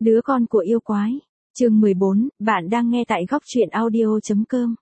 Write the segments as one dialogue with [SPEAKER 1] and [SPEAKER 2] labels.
[SPEAKER 1] Đứa con của yêu quái. Chương 14, bạn đang nghe tại góc truyện audio.com.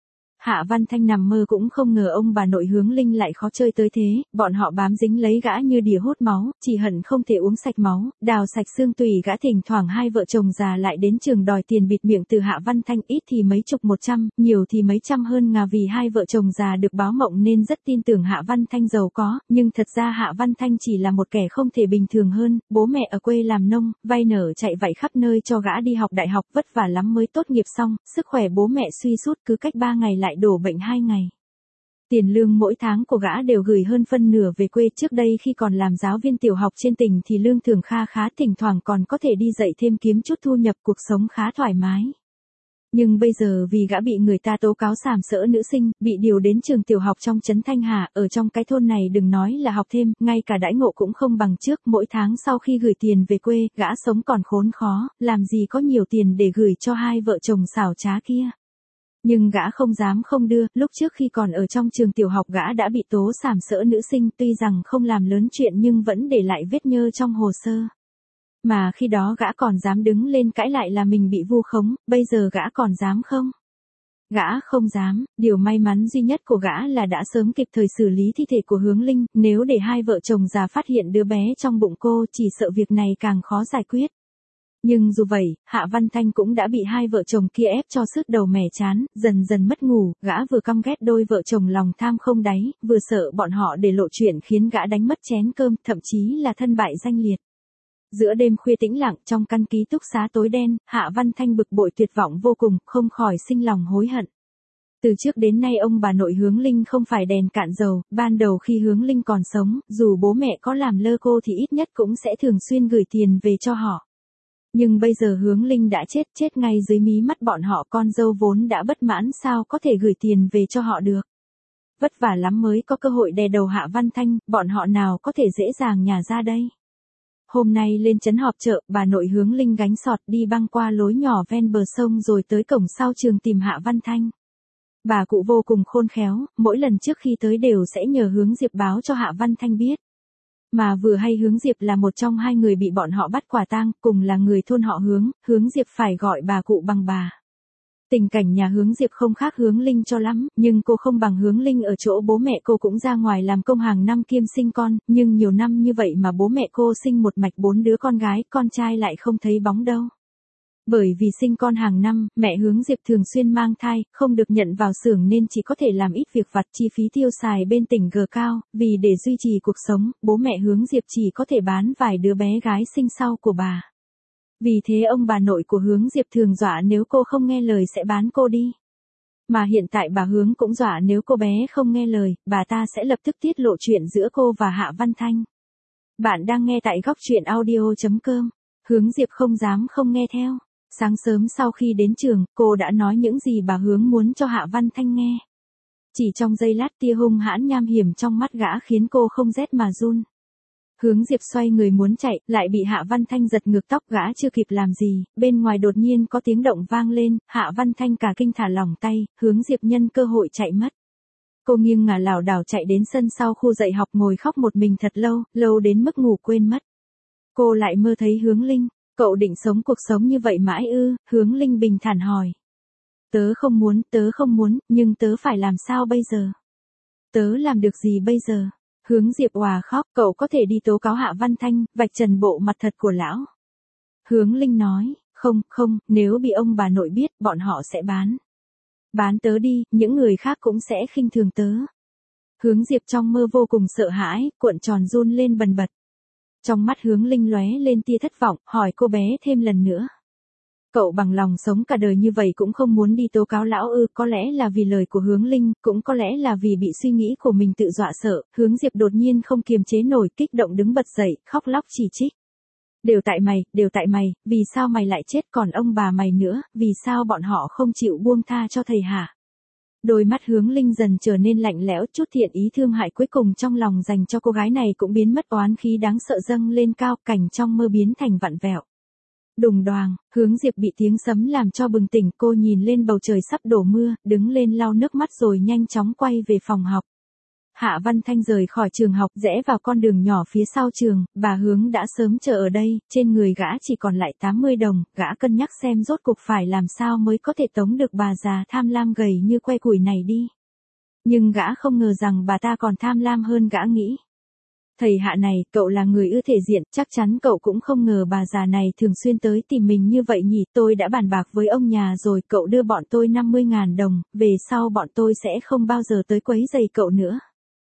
[SPEAKER 1] Hạ Văn Thanh nằm mơ cũng không ngờ ông bà nội Hướng Linh lại khó chơi tới thế, bọn họ bám dính lấy gã như đỉa hút máu, chỉ hận không thể uống sạch máu, đào sạch xương tủy gã. Thỉnh thoảng hai vợ chồng già lại đến trường đòi tiền bịt miệng từ Hạ Văn Thanh, ít thì mấy chục 100, nhiều thì mấy trăm hơn ngà. Vì hai vợ chồng già được báo mộng nên rất tin tưởng Hạ Văn Thanh giàu có, nhưng thật ra Hạ Văn Thanh chỉ là một kẻ không thể bình thường hơn, bố mẹ ở quê làm nông, vay nợ chạy vạy khắp nơi cho gã đi học đại học, vất vả lắm mới tốt nghiệp xong, sức khỏe bố mẹ suy sút, cứ cách 3 ngày lại đổ bệnh 2 ngày. Tiền lương mỗi tháng của gã đều gửi hơn phân nửa về quê. Trước đây khi còn làm giáo viên tiểu học trên tỉnh thì lương thưởng kha khá, thỉnh thoảng còn có thể đi dạy thêm kiếm chút thu nhập, cuộc sống khá thoải mái. Nhưng bây giờ vì gã bị người ta tố cáo sàm sỡ nữ sinh, bị điều đến trường tiểu học trong trấn Thanh Hà, ở trong cái thôn này đừng nói là học thêm, ngay cả đãi ngộ cũng không bằng trước. Mỗi tháng sau khi gửi tiền về quê, gã sống còn khốn khó, làm gì có nhiều tiền để gửi cho hai vợ chồng xảo trá kia. Nhưng gã không dám không đưa, lúc trước khi còn ở trong trường tiểu học gã đã bị tố sàm sỡ nữ sinh, tuy rằng không làm lớn chuyện nhưng vẫn để lại vết nhơ trong hồ sơ. Mà khi đó gã còn dám đứng lên cãi lại là mình bị vu khống, bây giờ gã còn dám không? Gã không dám, điều may mắn duy nhất của gã là đã sớm kịp thời xử lý thi thể của Hướng Linh, nếu để hai vợ chồng già phát hiện đứa bé trong bụng cô chỉ sợ việc này càng khó giải quyết. Nhưng dù vậy, Hạ Văn Thanh cũng đã bị hai vợ chồng kia ép cho sứt đầu mẻ chán, dần dần mất ngủ, gã vừa căm ghét đôi vợ chồng lòng tham không đáy, vừa sợ bọn họ để lộ chuyện khiến gã đánh mất chén cơm, thậm chí là thân bại danh liệt. Giữa đêm khuya tĩnh lặng trong căn ký túc xá tối đen, Hạ Văn Thanh bực bội tuyệt vọng vô cùng, không khỏi sinh lòng hối hận. Từ trước đến nay ông bà nội Hướng Linh không phải đèn cạn dầu, ban đầu khi Hướng Linh còn sống, dù bố mẹ có làm lơ cô thì ít nhất cũng sẽ thường xuyên gửi tiền về cho họ. Nhưng bây giờ Hướng Linh đã chết ngay dưới mí mắt bọn họ, con dâu vốn đã bất mãn sao có thể gửi tiền về cho họ được. Vất vả lắm mới có cơ hội đè đầu Hạ Văn Thanh, bọn họ nào có thể dễ dàng nhả ra đây. Hôm nay lên trấn họp chợ, bà nội Hướng Linh gánh sọt đi băng qua lối nhỏ ven bờ sông rồi tới cổng sau trường tìm Hạ Văn Thanh. Bà cụ vô cùng khôn khéo, mỗi lần trước khi tới đều sẽ nhờ Hướng Diệp báo cho Hạ Văn Thanh biết. Mà vừa hay Hướng Diệp là một trong hai người bị bọn họ bắt quả tang, cùng là người thôn họ Hướng Diệp phải gọi bà cụ bằng bà. Tình cảnh nhà Hướng Diệp không khác Hướng Linh cho lắm, nhưng cô không bằng Hướng Linh ở chỗ bố mẹ cô cũng ra ngoài làm công hàng năm kiêm sinh con, nhưng nhiều năm như vậy mà bố mẹ cô sinh một mạch 4 đứa con gái, con trai lại không thấy bóng đâu. Bởi vì sinh con hàng năm, mẹ Hướng Diệp thường xuyên mang thai, không được nhận vào xưởng nên chỉ có thể làm ít việc vặt, chi phí tiêu xài bên tỉnh G cao, vì để duy trì cuộc sống, bố mẹ Hướng Diệp chỉ có thể bán vài đứa bé gái sinh sau của bà. Vì thế ông bà nội của Hướng Diệp thường dọa nếu cô không nghe lời sẽ bán cô đi. Mà hiện tại bà Hướng cũng dọa nếu cô bé không nghe lời, bà ta sẽ lập tức tiết lộ chuyện giữa cô và Hạ Văn Thanh. Bạn đang nghe tại góc truyện audio.com. Hướng Diệp không dám không nghe theo. Sáng sớm sau khi đến trường, cô đã nói những gì bà Hướng muốn cho Hạ Văn Thanh nghe. Chỉ trong giây lát tia hung hãn nham hiểm trong mắt gã khiến cô không rét mà run. Hướng Diệp xoay người muốn chạy, lại bị Hạ Văn Thanh giật ngược tóc, gã chưa kịp làm gì, bên ngoài đột nhiên có tiếng động vang lên, Hạ Văn Thanh cả kinh thả lỏng tay, Hướng Diệp nhân cơ hội chạy mất. Cô nghiêng ngả lảo đảo chạy đến sân sau khu dạy học ngồi khóc một mình thật lâu, lâu đến mức ngủ quên mất. Cô lại mơ thấy Hướng Linh. Cậu định sống cuộc sống như vậy mãi ư? Hướng Linh bình thản hỏi. Tớ không muốn, nhưng tớ phải làm sao bây giờ? Tớ làm được gì bây giờ? Hướng Diệp òa khóc, cậu có thể đi tố cáo Hạ Văn Thanh, vạch trần bộ mặt thật của lão. Hướng Linh nói, không, nếu bị ông bà nội biết, bọn họ sẽ bán. Bán tớ đi, những người khác cũng sẽ khinh thường tớ. Hướng Diệp trong mơ vô cùng sợ hãi, cuộn tròn run lên bần bật. Trong mắt Hướng Linh lóe lên tia thất vọng, hỏi cô bé thêm lần nữa. Cậu bằng lòng sống cả đời như vậy cũng không muốn đi tố cáo lão ư? Có lẽ là vì lời của Hướng Linh, cũng có lẽ là vì bị suy nghĩ của mình tự dọa sợ, Hướng Diệp đột nhiên không kiềm chế nổi, kích động đứng bật dậy, khóc lóc chỉ trích. Đều tại mày, vì sao mày lại chết, còn ông bà mày nữa, vì sao bọn họ không chịu buông tha cho thầy hả? Đôi mắt Hướng Linh dần trở nên lạnh lẽo, chút thiện ý thương hại cuối cùng trong lòng dành cho cô gái này cũng biến mất, oán khí đáng sợ dâng lên cao, cảnh trong mơ biến thành vặn vẹo. Đùng đoàng, Hướng Diệp bị tiếng sấm làm cho bừng tỉnh, cô nhìn lên bầu trời sắp đổ mưa, đứng lên lau nước mắt rồi nhanh chóng quay về phòng học. Hạ Văn Thanh rời khỏi trường học rẽ vào con đường nhỏ phía sau trường, bà Hướng đã sớm chờ ở đây, trên người gã chỉ còn lại 80 đồng, gã cân nhắc xem rốt cuộc phải làm sao mới có thể tống được bà già tham lam gầy như que củi này đi. Nhưng gã không ngờ rằng bà ta còn tham lam hơn gã nghĩ. Thầy Hạ này, cậu là người ưa thể diện, chắc chắn cậu cũng không ngờ bà già này thường xuyên tới tìm mình như vậy nhỉ, tôi đã bàn bạc với ông nhà rồi, cậu đưa bọn tôi 50.000 đồng, về sau bọn tôi sẽ không bao giờ tới quấy rầy cậu nữa.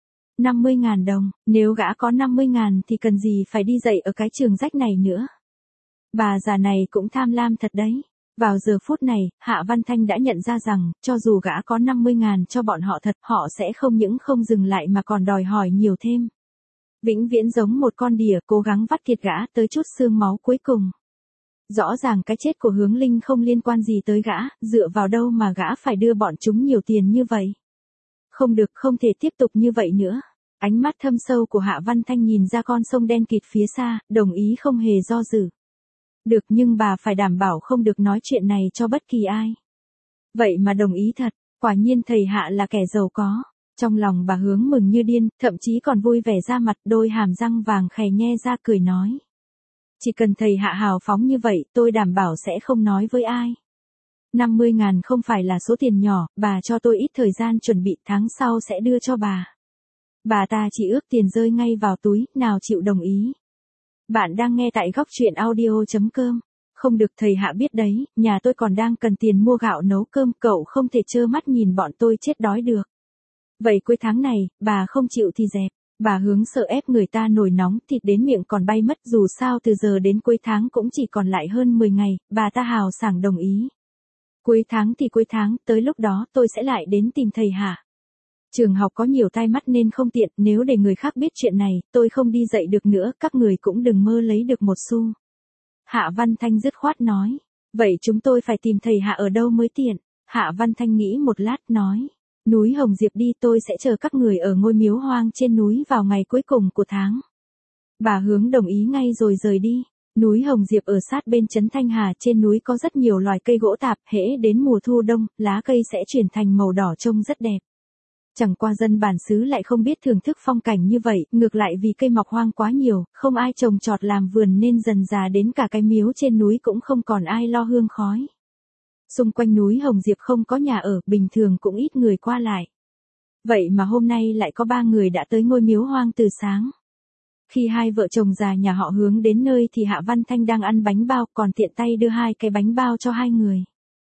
[SPEAKER 1] 50.000 đồng, nếu gã có 50.000 thì cần gì phải đi dạy ở cái trường rách này nữa. Bà già này cũng tham lam thật đấy. Vào giờ phút này, Hạ Văn Thanh đã nhận ra rằng, cho dù gã có 50.000 cho bọn họ thật, họ sẽ không những không dừng lại mà còn đòi hỏi nhiều thêm. Vĩnh viễn giống một con đỉa cố gắng vắt kiệt gã tới chút xương máu cuối cùng. Rõ ràng cái chết của Hướng Linh không liên quan gì tới gã, dựa vào đâu mà gã phải đưa bọn chúng nhiều tiền như vậy. Không được, không thể tiếp tục như vậy nữa. Ánh mắt thâm sâu của Hạ Văn Thanh nhìn ra con sông đen kịt phía xa, đồng ý không hề do dự. Được, nhưng bà phải đảm bảo không được nói chuyện này cho bất kỳ ai. Vậy mà đồng ý thật, quả nhiên thầy Hạ là kẻ giàu có. Trong lòng bà Hướng mừng như điên, thậm chí còn vui vẻ ra mặt, đôi hàm răng vàng khè nhe ra cười nói. Chỉ cần thầy Hạ hào phóng như vậy, tôi đảm bảo sẽ không nói với ai. 50.000 không phải là số tiền nhỏ, bà cho tôi ít thời gian chuẩn bị, tháng sau sẽ đưa cho bà. Bà ta chỉ ước tiền rơi ngay vào túi, nào chịu đồng ý. Bạn đang nghe tại góc truyện audio.com. Không được, thầy Hạ biết đấy, nhà tôi còn đang cần tiền mua gạo nấu cơm, cậu không thể trơ mắt nhìn bọn tôi chết đói được. Vậy cuối tháng này, bà không chịu thì dẹp. Bà Hướng sợ ép người ta nổi nóng, thịt đến miệng còn bay mất, dù sao từ giờ đến cuối tháng cũng chỉ còn lại hơn 10 ngày, bà ta hào sảng đồng ý. Cuối tháng thì cuối tháng, tới lúc đó tôi sẽ lại đến tìm thầy Hạ. Trường học có nhiều tai mắt nên không tiện, nếu để người khác biết chuyện này, tôi không đi dạy được nữa, các người cũng đừng mơ lấy được một xu. Hạ Văn Thanh dứt khoát nói. Vậy chúng tôi phải tìm thầy Hạ ở đâu mới tiện? Hạ Văn Thanh nghĩ một lát nói. Núi Hồng Diệp đi, tôi sẽ chờ các người ở ngôi miếu hoang trên núi vào ngày cuối cùng của tháng. Bà Hướng đồng ý ngay rồi rời đi. Núi Hồng Diệp ở sát bên trấn Thanh Hà, trên núi có rất nhiều loài cây gỗ tạp, hễ đến mùa thu đông, lá cây sẽ chuyển thành màu đỏ trông rất đẹp. Chẳng qua dân bản xứ lại không biết thưởng thức phong cảnh như vậy, ngược lại vì cây mọc hoang quá nhiều, không ai trồng trọt làm vườn nên dần dà đến cả cái miếu trên núi cũng không còn ai lo hương khói. Xung quanh núi Hồng Diệp không có nhà ở, bình thường cũng ít người qua lại. Vậy mà hôm nay lại có 3 người đã tới ngôi miếu hoang từ sáng. Khi hai vợ chồng già nhà họ Hướng đến nơi thì Hạ Văn Thanh đang ăn bánh bao, còn tiện tay đưa 2 cái bánh bao cho 2 người.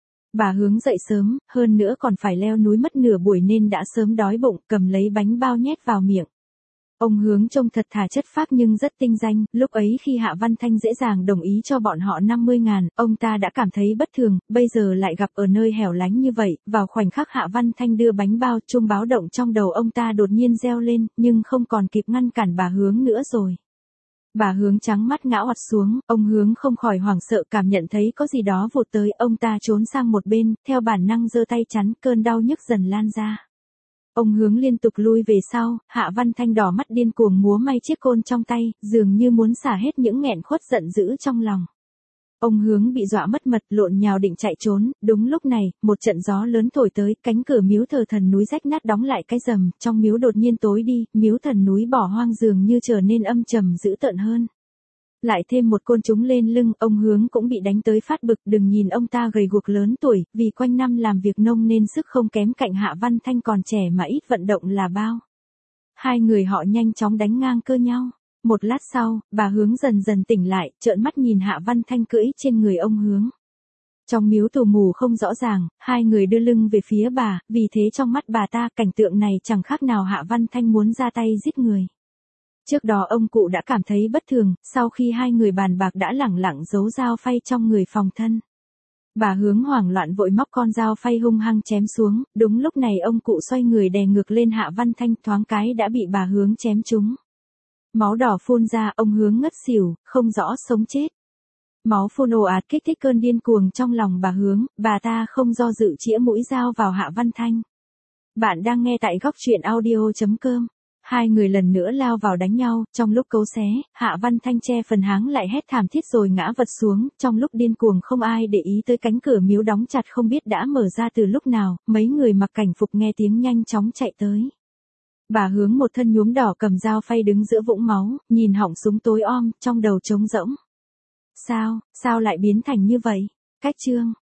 [SPEAKER 1] Bà Hướng dậy sớm, hơn nữa còn phải leo núi mất nửa buổi nên đã sớm đói bụng, cầm lấy bánh bao nhét vào miệng. Ông Hướng trông thật thà chất phác nhưng rất tinh danh, lúc ấy khi Hạ Văn Thanh dễ dàng đồng ý cho bọn họ 50.000, ông ta đã cảm thấy bất thường, bây giờ lại gặp ở nơi hẻo lánh như vậy, vào khoảnh khắc Hạ Văn Thanh đưa bánh bao, chuông báo động trong đầu ông ta đột nhiên reo lên, nhưng không còn kịp ngăn cản bà Hướng nữa rồi. Bà Hướng trắng mắt ngã oặt xuống, ông Hướng không khỏi hoảng sợ, cảm nhận thấy có gì đó vụt tới, ông ta trốn sang một bên, theo bản năng giơ tay chắn, cơn đau nhức dần lan ra. Ông Hướng liên tục lui về sau, Hạ Văn Thanh đỏ mắt điên cuồng múa may chiếc côn trong tay, dường như muốn xả hết những nghẹn khuất giận dữ trong lòng. Ông Hướng bị dọa mất mật, lộn nhào định chạy trốn, đúng lúc này, một trận gió lớn thổi tới, cánh cửa miếu thờ thần núi rách nát đóng lại cái rầm, trong miếu đột nhiên tối đi, miếu thần núi bỏ hoang dường như trở nên âm trầm dữ tợn hơn. Lại thêm một côn trúng lên lưng, ông Hướng cũng bị đánh tới phát bực, đừng nhìn ông ta gầy guộc lớn tuổi, vì quanh năm làm việc nông nên sức không kém cạnh Hạ Văn Thanh còn trẻ mà ít vận động là bao. Hai người họ nhanh chóng đánh ngang cơ nhau. Một lát sau, bà Hướng dần dần tỉnh lại, trợn mắt nhìn Hạ Văn Thanh cưỡi trên người ông Hướng. Trong miếu tù mù không rõ ràng, hai người đưa lưng về phía bà, vì thế trong mắt bà ta cảnh tượng này chẳng khác nào Hạ Văn Thanh muốn ra tay giết người. Trước đó ông cụ đã cảm thấy bất thường, sau khi hai người bàn bạc đã lẳng lặng giấu dao phay trong người phòng thân. Bà Hướng hoảng loạn vội móc con dao phay hung hăng chém xuống, đúng lúc này ông cụ xoay người đè ngược lên Hạ Văn Thanh, thoáng cái đã bị bà Hướng chém trúng. Máu đỏ phun ra, ông Hướng ngất xỉu, không rõ sống chết. Máu phun ồ ạt kích thích cơn điên cuồng trong lòng bà Hướng, bà ta không do dự chĩa mũi dao vào Hạ Văn Thanh. Bạn đang nghe tại góc truyện audio.com. Hai người lần nữa lao vào đánh nhau, trong lúc cấu xé, Hạ Văn Thanh che phần háng lại hét thảm thiết rồi ngã vật xuống, trong lúc điên cuồng không ai để ý tới cánh cửa miếu đóng chặt không biết đã mở ra từ lúc nào, mấy người mặc cảnh phục nghe tiếng nhanh chóng chạy tới. Bà hướng một thân nhuốm đỏ cầm dao phay đứng giữa vũng máu, nhìn họng súng tối om, trong đầu trống rỗng. Sao lại biến thành như vậy? Cách chương